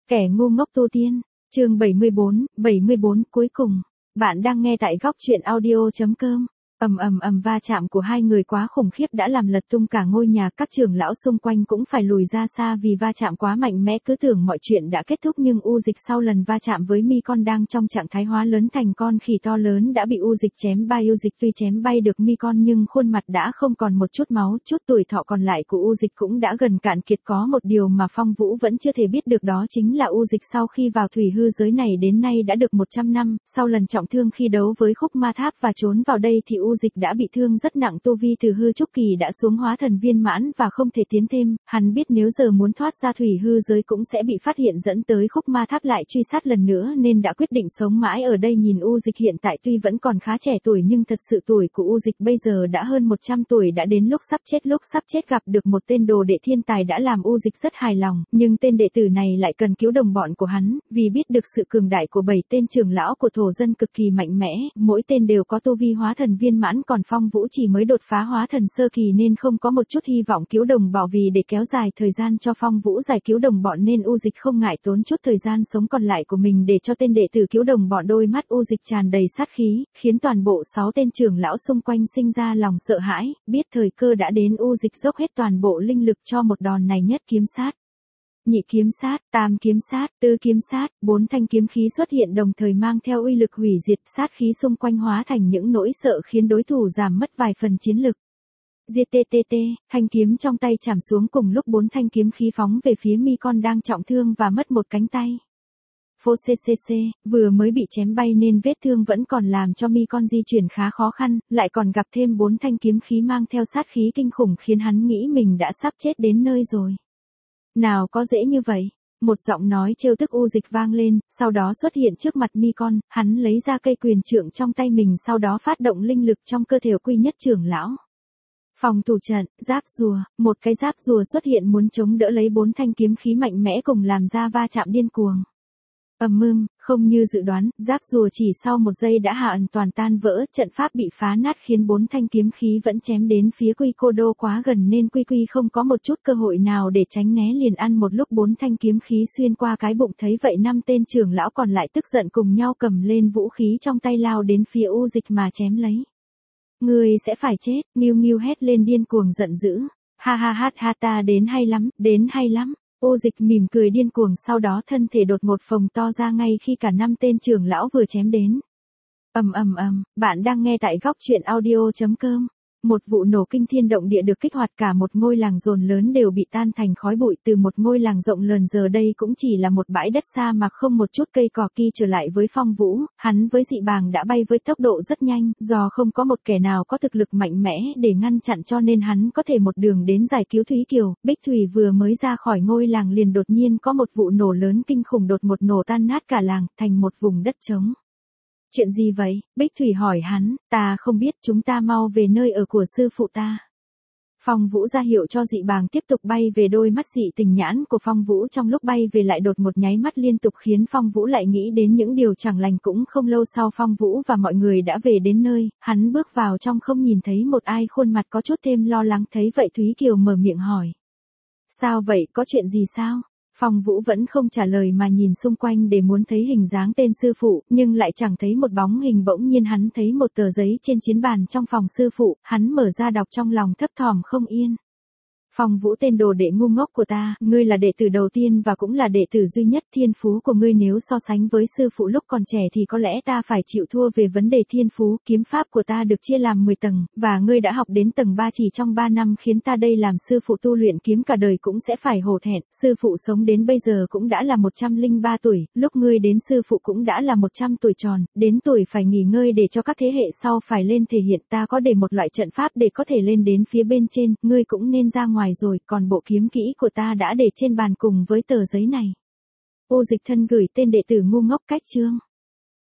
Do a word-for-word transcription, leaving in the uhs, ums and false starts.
Kẻ ngu ngốc tu tiên, chương bảy mươi bốn, bảy mươi bốn cuối cùng. Bạn đang nghe tại góc truyện audio chấm com. Ầm ầm ầm va chạm của hai người quá khủng khiếp đã làm lật tung cả ngôi nhà, các trưởng lão xung quanh cũng phải lùi ra xa vì va chạm quá mạnh mẽ, cứ tưởng mọi chuyện đã kết thúc nhưng U Dịch sau lần va chạm với Mi Con đang trong trạng thái hóa lớn thành con khỉ to lớn đã bị U Dịch chém bay. U Dịch tuy chém bay được Mi Con nhưng khuôn mặt đã không còn một chút máu, chút tuổi thọ còn lại của U Dịch cũng đã gần cạn kiệt. Có một điều mà Phong Vũ vẫn chưa thể biết được, đó chính là U Dịch sau khi vào thủy hư giới này đến nay đã được một trăm năm, sau lần trọng thương khi đấu với Khúc Ma Tháp và trốn vào đây thì U Dịch đã bị thương rất nặng, tu vi từ hư trúc kỳ đã xuống hóa thần viên mãn và không thể tiến thêm. Hắn biết nếu giờ muốn thoát ra thủy hư giới cũng sẽ bị phát hiện dẫn tới Khúc Ma Tháp lại truy sát lần nữa, nên đã quyết định sống mãi ở đây. Nhìn U Dịch hiện tại tuy vẫn còn khá trẻ tuổi nhưng thật sự tuổi của U Dịch bây giờ đã hơn một trăm tuổi, đã đến lúc sắp chết. Lúc sắp chết gặp được một tên đồ đệ thiên tài đã làm U Dịch rất hài lòng, nhưng tên đệ tử này lại cần cứu đồng bọn của hắn, vì biết được sự cường đại của bảy tên trưởng lão của thổ dân cực kỳ mạnh mẽ, mỗi tên đều có tu vi hóa thần viên mãn, còn Phong Vũ chỉ mới đột phá hóa thần sơ kỳ nên không có một chút hy vọng cứu đồng bọn. Vì để kéo dài thời gian cho Phong Vũ giải cứu đồng bọn nên U Dịch không ngại tốn chút thời gian sống còn lại của mình để cho tên đệ tử cứu đồng bọn. Đôi mắt U Dịch tràn đầy sát khí, khiến toàn bộ sáu tên trưởng lão xung quanh sinh ra lòng sợ hãi, biết thời cơ đã đến. U Dịch dốc hết toàn bộ linh lực cho một đòn này. Nhất kiếm sát, nhị kiếm sát, tam kiếm sát, tứ kiếm sát, bốn thanh kiếm khí xuất hiện đồng thời mang theo uy lực hủy diệt, sát khí xung quanh hóa thành những nỗi sợ khiến đối thủ giảm mất vài phần chiến lực. Diệt tê tê tê, thanh kiếm trong tay chạm xuống cùng lúc bốn thanh kiếm khí phóng về phía Mi Con đang trọng thương và mất một cánh tay. Phô ccc, vừa mới bị chém bay nên vết thương vẫn còn làm cho Mi Con di chuyển khá khó khăn, lại còn gặp thêm bốn thanh kiếm khí mang theo sát khí kinh khủng khiến hắn nghĩ mình đã sắp chết đến nơi rồi. Nào có dễ như vậy, một giọng nói trêu tức U Dịch vang lên, sau đó xuất hiện trước mặt Mi Con, hắn lấy ra cây quyền trượng trong tay mình, sau đó phát động linh lực trong cơ thể quy nhất trưởng lão. Phòng thủ trận, giáp rùa, một cái giáp rùa xuất hiện muốn chống đỡ lấy bốn thanh kiếm khí mạnh mẽ cùng làm ra va chạm điên cuồng. Ầm ưng, không như dự đoán, giáp rùa chỉ sau một giây đã hoàn toàn tan vỡ, trận pháp bị phá nát khiến bốn thanh kiếm khí vẫn chém đến phía Quy Cô Đô quá gần nên Quy Quy không có một chút cơ hội nào để tránh né, liền ăn một lúc bốn thanh kiếm khí xuyên qua cái bụng. Thấy vậy năm tên trưởng lão còn lại tức giận cùng nhau cầm lên vũ khí trong tay lao đến phía U Dịch mà chém lấy. Người sẽ phải chết, Nghiêu Nghiêu hét lên điên cuồng giận dữ. Ha ha ha ha, ta đến hay lắm, đến hay lắm. U Dịch mỉm cười điên cuồng, sau đó thân thể đột ngột phồng to ra ngay khi cả năm tên trưởng lão vừa chém đến. Ầm ầm ầm, bạn đang nghe tại góc truyện audio chấm com. Một vụ nổ kinh thiên động địa được kích hoạt, cả một ngôi làng dồn lớn đều bị tan thành khói bụi. Từ một ngôi làng rộng lớn giờ đây cũng chỉ là một bãi đất sa mạc không một chút cây cỏ. Kỳ trở lại với Phong Vũ, hắn với dị bàng đã bay với tốc độ rất nhanh, do không có một kẻ nào có thực lực mạnh mẽ để ngăn chặn cho nên hắn có thể một đường đến giải cứu Thúy Kiều. Bích Thủy vừa mới ra khỏi ngôi làng liền đột nhiên có một vụ nổ lớn kinh khủng đột ngột nổ tan nát cả làng thành một vùng đất trống. Chuyện gì vậy? Bích Thủy hỏi hắn. Ta không biết, chúng ta mau về nơi ở của sư phụ ta. Phong Vũ ra hiệu cho dị bàng tiếp tục bay về. Đôi mắt dị tình nhãn của Phong Vũ trong lúc bay về lại đột một nháy mắt liên tục khiến Phong Vũ lại nghĩ đến những điều chẳng lành. Cũng không lâu sau Phong Vũ và mọi người đã về đến nơi, hắn bước vào trong không nhìn thấy một ai, khuôn mặt có chút thêm lo lắng. Thấy vậy Thúy Kiều mở miệng hỏi. Sao vậy, có chuyện gì sao? Phong Vũ vẫn không trả lời mà nhìn xung quanh để muốn thấy hình dáng tên sư phụ, nhưng lại chẳng thấy một bóng hình. Bỗng nhiên hắn thấy một tờ giấy trên chiến bàn trong phòng sư phụ, hắn mở ra đọc trong lòng thấp thỏm không yên. Phong Vũ, tên đồ đệ ngu ngốc của ta, ngươi là đệ tử đầu tiên và cũng là đệ tử duy nhất. Thiên phú của ngươi nếu so sánh với sư phụ lúc còn trẻ thì có lẽ ta phải chịu thua về vấn đề thiên phú. Kiếm pháp của ta được chia làm mười tầng, và ngươi đã học đến tầng ba chỉ trong ba năm, khiến ta đây làm sư phụ tu luyện kiếm cả đời cũng sẽ phải hổ thẹn. Sư phụ sống đến bây giờ cũng đã là một trăm lẻ ba tuổi, lúc ngươi đến sư phụ cũng đã là một trăm tuổi tròn, đến tuổi phải nghỉ ngơi để cho các thế hệ sau phải lên thể hiện. Ta có để một loại trận pháp để có thể lên đến phía bên trên, ngươi cũng nên ra ngoài rồi, còn bộ kiếm kỹ của ta đã để trên bàn cùng với tờ giấy này. U Dịch thân gửi tên đệ tử ngu ngốc cách chương.